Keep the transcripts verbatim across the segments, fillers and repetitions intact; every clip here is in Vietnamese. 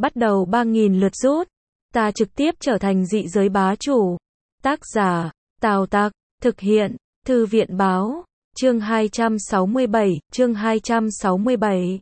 bắt đầu ba nghìn lượt rút. Ta trực tiếp trở thành dị giới bá chủ. Tác giả, Tào Tặc, thực hiện, Thư viện báo, chương hai trăm sáu mươi bảy, chương hai trăm sáu mươi bảy.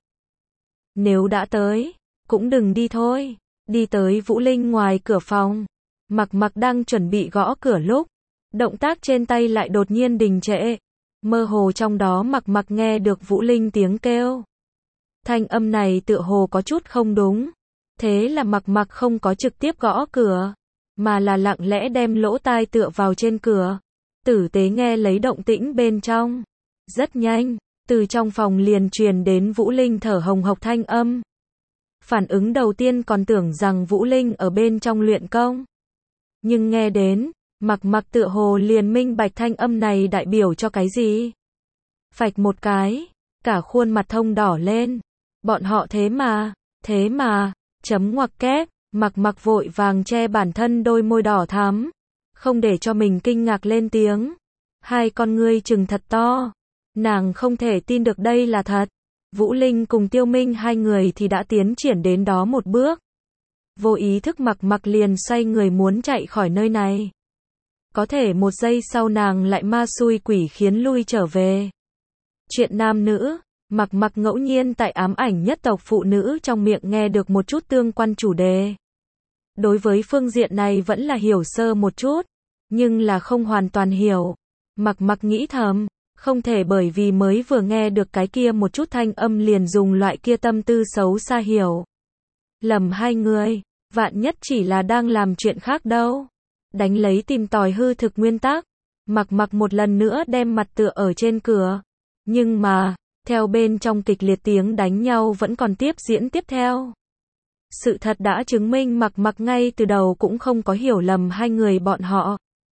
Nếu đã tới, cũng đừng đi thôi. Đi tới Vũ Linh ngoài cửa phòng. Mặc Mặc đang chuẩn bị gõ cửa lúc, động tác trên tay lại đột nhiên đình trệ. Mơ hồ trong đó Mặc Mặc nghe được Vũ Linh tiếng kêu. Thanh âm này tựa hồ có chút không đúng. Thế là Mặc Mặc không có trực tiếp gõ cửa, mà là lặng lẽ đem lỗ tai tựa vào trên cửa, tử tế nghe lấy động tĩnh bên trong. Rất nhanh, từ trong phòng liền truyền đến Vũ Linh thở hồng hộc thanh âm. Phản ứng đầu tiên còn tưởng rằng Vũ Linh ở bên trong luyện công. Nhưng nghe đến, Mặc Mặc tựa hồ liền minh bạch thanh âm này đại biểu cho cái gì. Phạch một cái, cả khuôn mặt thông đỏ lên. Bọn họ thế mà, thế mà, chấm ngoặc kép, Mặc Mặc vội vàng che bản thân đôi môi đỏ thắm, không để cho mình kinh ngạc lên tiếng. Hai con ngươi trừng thật to. Nàng không thể tin được đây là thật. Vũ Linh cùng Tiêu Minh hai người thì đã tiến triển đến đó một bước. Vô ý thức Mặc Mặc liền xoay người muốn chạy khỏi nơi này. Có thể một giây sau nàng lại ma xui quỷ khiến lui trở về. Chuyện nam nữ, Mặc Mặc ngẫu nhiên tại ám ảnh nhất tộc phụ nữ trong miệng nghe được một chút tương quan chủ đề. Đối với phương diện này vẫn là hiểu sơ một chút, nhưng là không hoàn toàn hiểu. Mặc Mặc nghĩ thầm, không thể bởi vì mới vừa nghe được cái kia một chút thanh âm liền dùng loại kia tâm tư xấu xa hiểu lầm hai người, vạn nhất chỉ là đang làm chuyện khác đâu. Đánh lấy tìm tòi hư thực nguyên tắc, Mặc Mặc một lần nữa đem mặt tựa ở trên cửa. Nhưng mà, theo bên trong kịch liệt tiếng đánh nhau vẫn còn tiếp diễn tiếp theo. Sự thật đã chứng minh Mặc Mặc ngay từ đầu cũng không có hiểu lầm hai người bọn họ.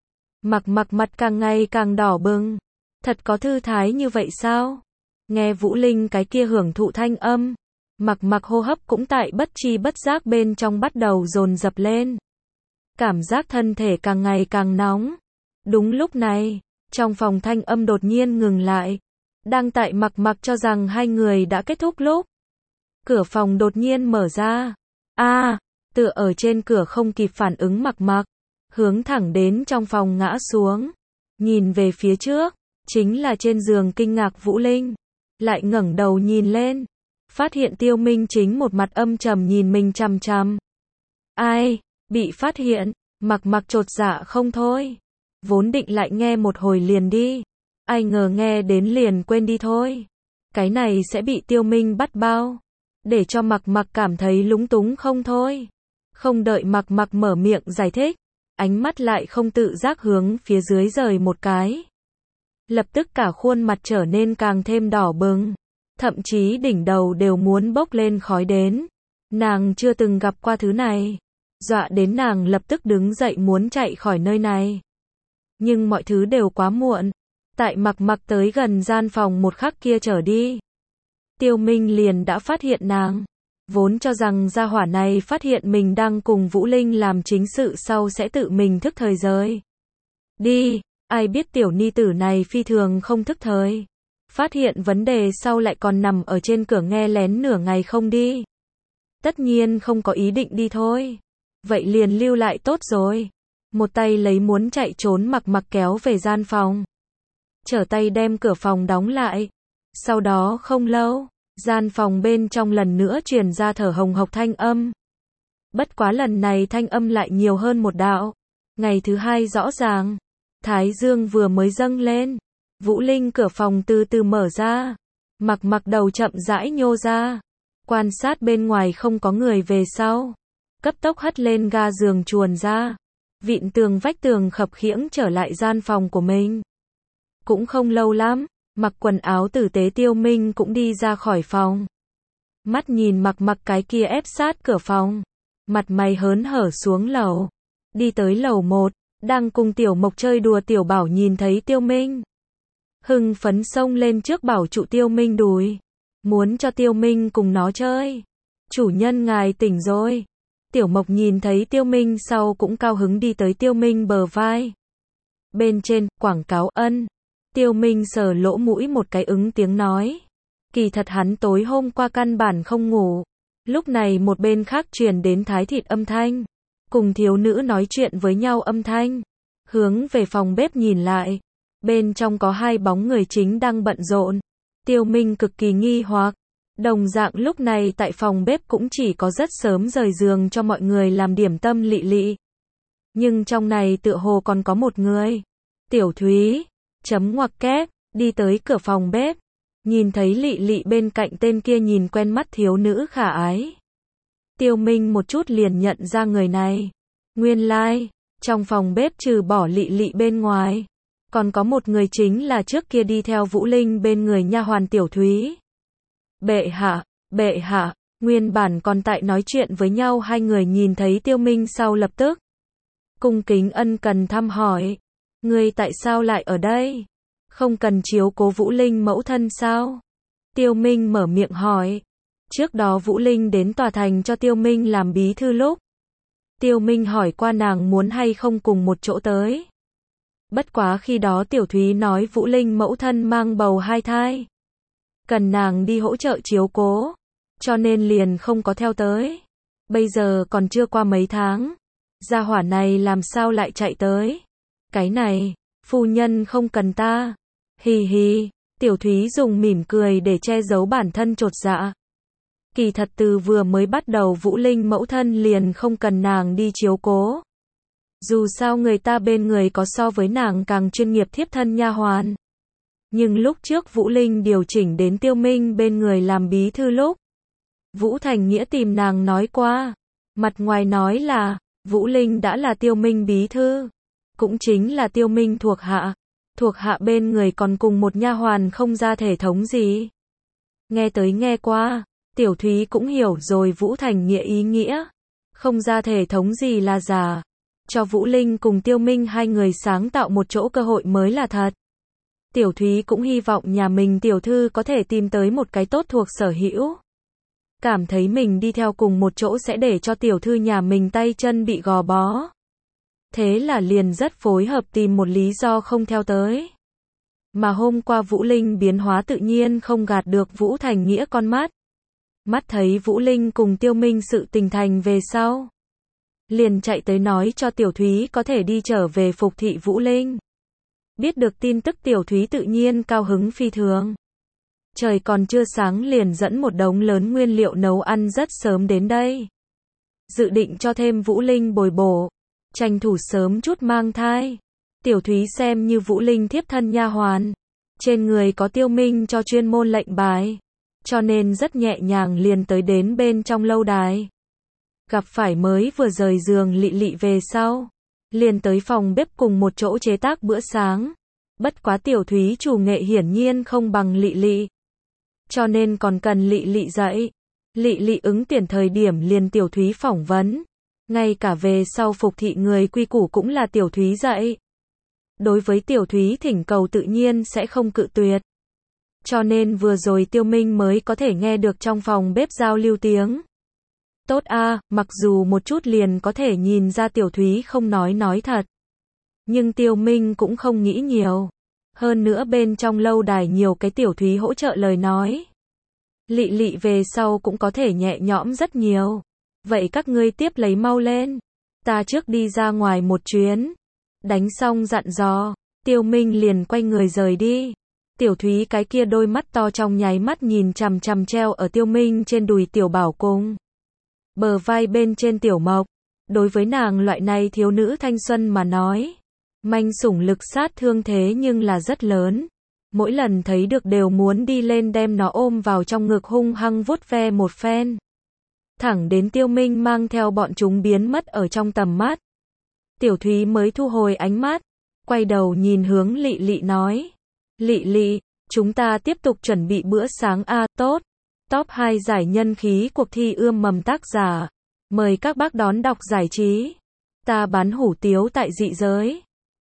Mặc Mặc mặt càng ngày càng đỏ bừng. Thật có thư thái như vậy sao? Nghe Vũ Linh cái kia hưởng thụ thanh âm, Mặc Mặc hô hấp cũng tại bất chi bất giác bên trong bắt đầu dồn dập lên. Cảm giác thân thể càng ngày càng nóng. Đúng lúc này, trong phòng thanh âm đột nhiên ngừng lại. Đang tại Mặc Mặc cho rằng hai người đã kết thúc lúc, cửa phòng đột nhiên mở ra. A, à, tựa ở trên cửa không kịp phản ứng Mặc Mặc, hướng thẳng đến trong phòng ngã xuống. Nhìn về phía trước, chính là trên giường kinh ngạc Vũ Linh. Lại ngẩng đầu nhìn lên, phát hiện Tiêu Minh chính một mặt âm trầm nhìn mình chằm chằm. Ai, bị phát hiện, Mặc Mặc chột dạ không thôi. Vốn định lại nghe một hồi liền đi, ai ngờ nghe đến liền quên đi thôi. Cái này sẽ bị Tiêu Minh bắt bao, để cho Mặc Mặc cảm thấy lúng túng không thôi. Không đợi Mặc Mặc mở miệng giải thích, ánh mắt lại không tự giác hướng phía dưới rời một cái. Lập tức cả khuôn mặt trở nên càng thêm đỏ bừng, thậm chí đỉnh đầu đều muốn bốc lên khói đến. Nàng chưa từng gặp qua thứ này, dọa đến nàng lập tức đứng dậy muốn chạy khỏi nơi này. Nhưng mọi thứ đều quá muộn. Tại Mặc Mặc tới gần gian phòng một khắc kia trở đi, Tiêu Minh liền đã phát hiện nàng. Vốn cho rằng gia hỏa này phát hiện mình đang cùng Vũ Linh làm chính sự sau sẽ tự mình thức thời rời đi. Ai biết tiểu ni tử này phi thường không thức thời. Phát hiện vấn đề sau lại còn nằm ở trên cửa nghe lén nửa ngày không đi. Tất nhiên không có ý định đi thôi. Vậy liền lưu lại tốt rồi. Một tay lấy muốn chạy trốn Mặc Mặc kéo về gian phòng, trở tay đem cửa phòng đóng lại. Sau đó không lâu, gian phòng bên trong lần nữa truyền ra thở hồng hộc thanh âm. Bất quá lần này thanh âm lại nhiều hơn một đạo. Ngày thứ hai rõ ràng, thái dương vừa mới dâng lên, Vũ Linh cửa phòng từ từ mở ra. Mặc Mặc đầu chậm rãi nhô ra, quan sát bên ngoài không có người về sau, cấp tốc hất lên ga giường chuồn ra, vịn tường vách tường khập khiễng trở lại gian phòng của mình. Cũng không lâu lắm, mặc quần áo tử tế Tiêu Minh cũng đi ra khỏi phòng. Mắt nhìn Mặc Mặc cái kia ép sát cửa phòng, mặt mày hớn hở xuống lầu. Đi tới lầu một, đang cùng Tiểu Mộc chơi đùa Tiểu Bảo nhìn thấy Tiêu Minh, hưng phấn xông lên trước bảo trụ Tiêu Minh đùi, muốn cho Tiêu Minh cùng nó chơi. Chủ nhân ngài tỉnh rồi. Tiểu Mộc nhìn thấy Tiêu Minh sau cũng cao hứng đi tới Tiêu Minh bờ vai. Bên trên, quảng cáo ân. Tiêu Minh sờ lỗ mũi một cái ứng tiếng nói. Kỳ thật hắn tối hôm qua căn bản không ngủ. Lúc này một bên khác truyền đến thái thịt âm thanh, cùng thiếu nữ nói chuyện với nhau âm thanh. Hướng về phòng bếp nhìn lại, bên trong có hai bóng người chính đang bận rộn. Tiêu Minh cực kỳ nghi hoặc. Đồng dạng lúc này tại phòng bếp cũng chỉ có rất sớm rời giường cho mọi người làm điểm tâm Lị Lị. Nhưng trong này tựa hồ còn có một người. Tiểu Thúy, chấm ngoặc kép, đi tới cửa phòng bếp. Nhìn thấy Lị Lị bên cạnh tên kia nhìn quen mắt thiếu nữ khả ái. Tiêu Minh một chút liền nhận ra người này. Nguyên lai, like, trong phòng bếp trừ bỏ Lị Lị bên ngoài, còn có một người chính là trước kia đi theo Vũ Linh bên người nha hoàn Tiểu Thúy. Bệ hạ, bệ hạ, nguyên bản còn tại nói chuyện với nhau hai người nhìn thấy Tiêu Minh sau lập tức cung kính ân cần thăm hỏi. Ngươi tại sao lại ở đây? Không cần chiếu cố Vũ Linh mẫu thân sao? Tiêu Minh mở miệng hỏi. Trước đó Vũ Linh đến tòa thành cho Tiêu Minh làm bí thư lúc, Tiêu Minh hỏi qua nàng muốn hay không cùng một chỗ tới. Bất quá khi đó Tiểu Thúy nói Vũ Linh mẫu thân mang bầu hai thai, cần nàng đi hỗ trợ chiếu cố, cho nên liền không có theo tới. Bây giờ còn chưa qua mấy tháng, gia hỏa này làm sao lại chạy tới? Cái này, phu nhân không cần ta. Hì hì, Tiểu Thúy dùng mỉm cười để che giấu bản thân chột dạ. Kỳ thật từ vừa mới bắt đầu Vũ Linh mẫu thân liền không cần nàng đi chiếu cố. Dù sao người ta bên người có so với nàng càng chuyên nghiệp thiếp thân nha hoàn. Nhưng lúc trước Vũ Linh điều chỉnh đến Tiêu Minh bên người làm bí thư lúc, Vũ Thành Nghĩa tìm nàng nói qua, mặt ngoài nói là Vũ Linh đã là Tiêu Minh bí thư, cũng chính là Tiêu Minh thuộc hạ, thuộc hạ bên người còn cùng một nha hoàn không ra thể thống gì. Nghe tới nghe qua, Tiểu Thúy cũng hiểu rồi Vũ Thành Nghĩa ý nghĩa, không ra thể thống gì là giả, cho Vũ Linh cùng Tiêu Minh hai người sáng tạo một chỗ cơ hội mới là thật. Tiểu Thúy cũng hy vọng nhà mình tiểu thư có thể tìm tới một cái tốt thuộc sở hữu. Cảm thấy mình đi theo cùng một chỗ sẽ để cho tiểu thư nhà mình tay chân bị gò bó. Thế là liền rất phối hợp tìm một lý do không theo tới. Mà hôm qua Vũ Linh biến hóa tự nhiên không gạt được Vũ Thành Nghĩa con mắt. Mắt thấy Vũ Linh cùng Tiêu Minh sự tình thành về sau, liền chạy tới nói cho Tiểu Thúy có thể đi trở về phục thị Vũ Linh. Biết được tin tức Tiểu Thúy tự nhiên cao hứng phi thường. Trời còn chưa sáng liền dẫn một đống lớn nguyên liệu nấu ăn rất sớm đến đây. Dự định cho thêm Vũ Linh bồi bổ, tranh thủ sớm chút mang thai. Tiểu Thúy xem như Vũ Linh thiếp thân nha hoàn, trên người có Tiêu Minh cho chuyên môn lệnh bài, cho nên rất nhẹ nhàng liền tới đến bên trong lâu đài. Gặp phải mới vừa rời giường Lị Lị về sau, liền tới phòng bếp cùng một chỗ chế tác bữa sáng. Bất quá Tiểu Thúy chủ nghệ hiển nhiên không bằng Lị Lị, cho nên còn cần Lị Lị dạy. Lị Lị ứng tuyển thời điểm liền Tiểu Thúy phỏng vấn, ngay cả về sau phục thị người quy củ cũng là Tiểu Thúy dạy. Đối với Tiểu Thúy thỉnh cầu tự nhiên sẽ không cự tuyệt. Cho nên vừa rồi Tiêu Minh mới có thể nghe được trong phòng bếp giao lưu tiếng. Tốt a, mặc dù một chút liền có thể nhìn ra Tiểu Thúy không nói nói thật. Nhưng Tiêu Minh cũng không nghĩ nhiều. Hơn nữa bên trong lâu đài nhiều cái Tiểu Thúy hỗ trợ lời nói. Lị Lị về sau cũng có thể nhẹ nhõm rất nhiều. Vậy các ngươi tiếp lấy mau lên. Ta trước đi ra ngoài một chuyến. Đánh xong dặn dò, Tiêu Minh liền quay người rời đi. Tiểu Thúy cái kia đôi mắt to trong nháy mắt nhìn chằm chằm treo ở Tiêu Minh trên đùi Tiểu Bảo cùng bờ vai bên trên Tiểu Mộc. Đối với nàng loại này thiếu nữ thanh xuân mà nói, manh sủng lực sát thương thế nhưng là rất lớn. Mỗi lần thấy được đều muốn đi lên đem nó ôm vào trong ngực hung hăng vuốt ve một phen. Thẳng đến Tiêu Minh mang theo bọn chúng biến mất ở trong tầm mắt. Tiểu Thúy mới thu hồi ánh mắt, quay đầu nhìn hướng Lị Lị nói. Lị Lị, chúng ta tiếp tục chuẩn bị bữa sáng a, tốt. Top hai giải nhân khí cuộc thi ươm mầm tác giả. Mời các bác đón đọc giải trí. Ta bán hủ tiếu tại dị giới.